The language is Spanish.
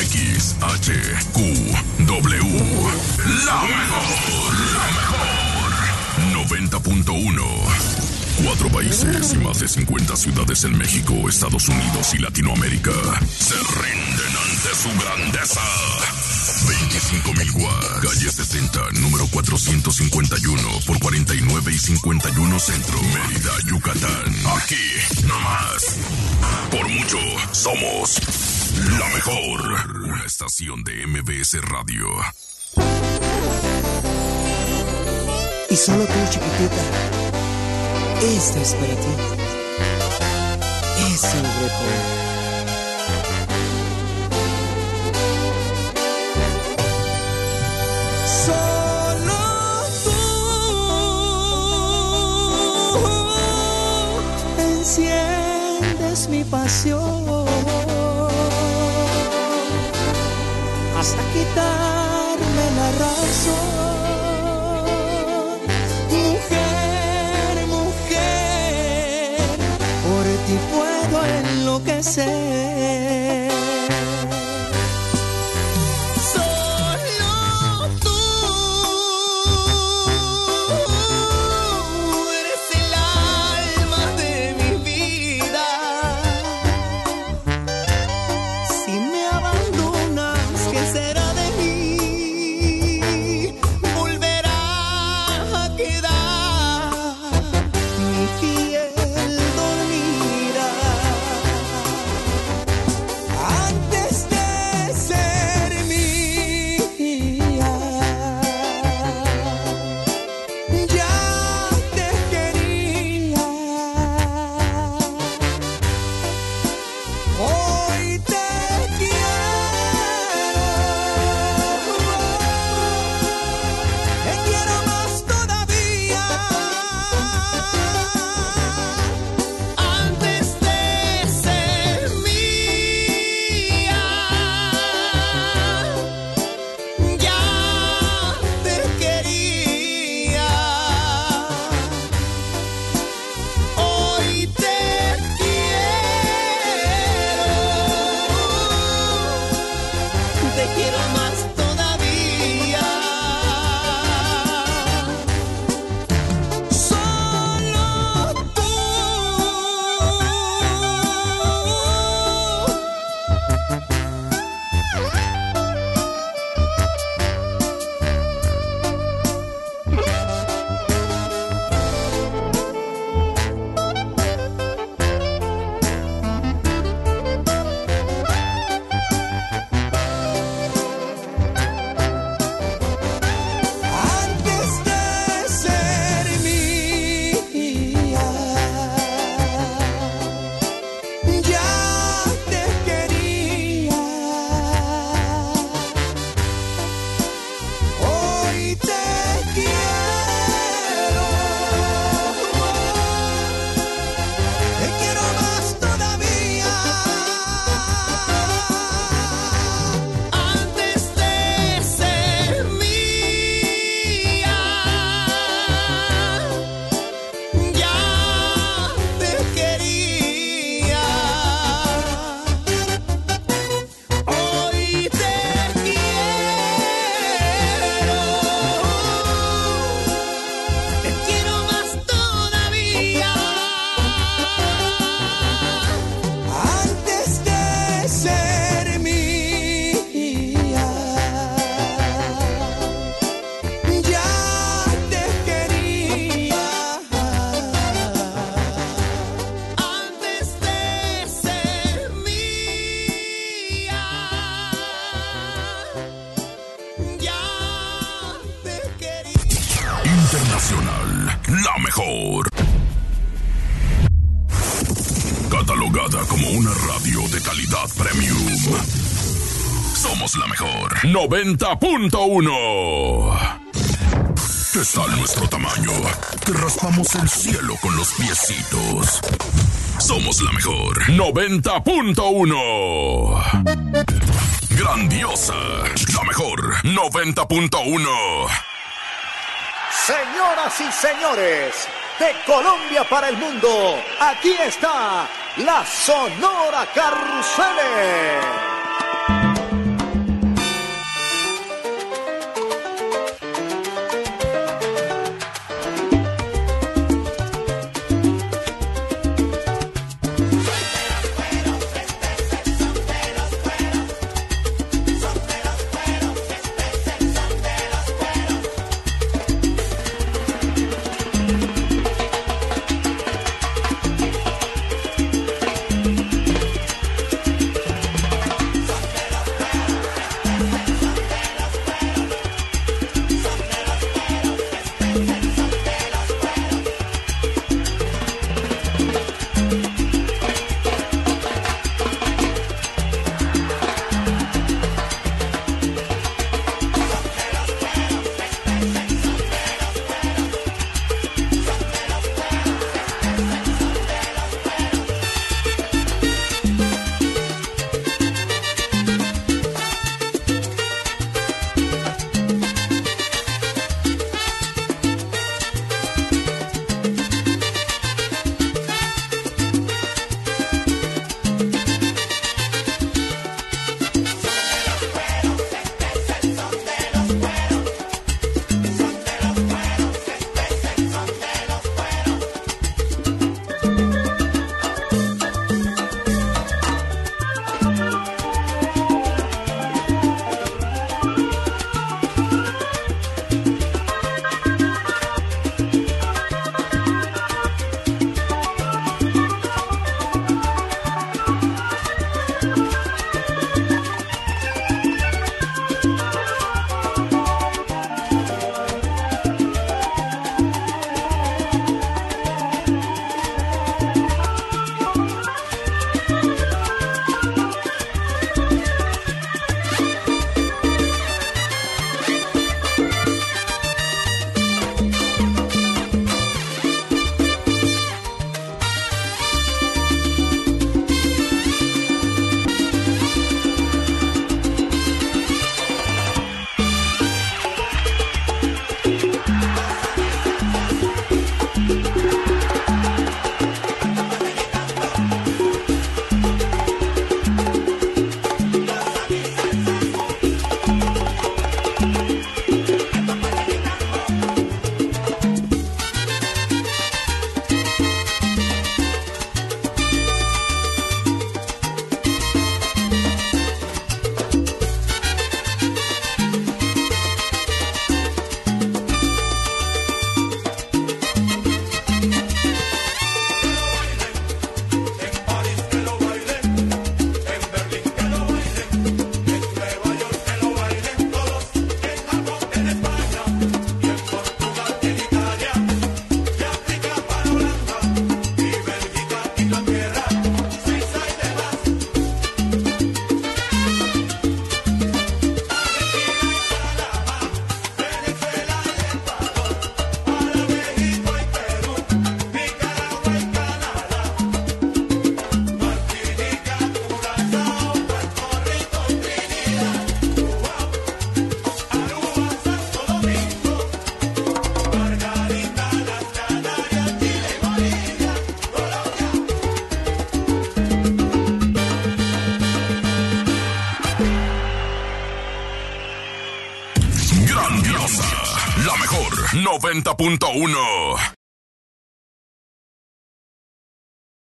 XHQW. La mejor. 90.1. 4 países y más de 50 ciudades en México, Estados Unidos y Latinoamérica se rinden ante su grandeza. 25,000 watts, calle 60, número 451 por 49 y 51 Centro, Mérida, Yucatán. Aquí, nomás. Por mucho, somos la mejor. Una estación de MBS Radio. Y solo tú, chiquitita, esta es para ti. Es el recuerdo. Solo tú enciendes mi pasión hasta quitarme la razón. Y puedo enloquecer. Solo tú eres el alma de mi vida. Si me abandonas, ¿qué será de mí? Volverá a quedar mi piel. Internacional, la mejor. Catalogada como una radio de calidad premium. Somos la mejor. 90.1. ¿Qué tal nuestro tamaño? Que raspamos el cielo con los piecitos. Somos la mejor. 90.1. Grandiosa. La mejor. 90.1. Señoras y señores, de Colombia para el mundo, aquí está la Sonora Carrusel. 90.1.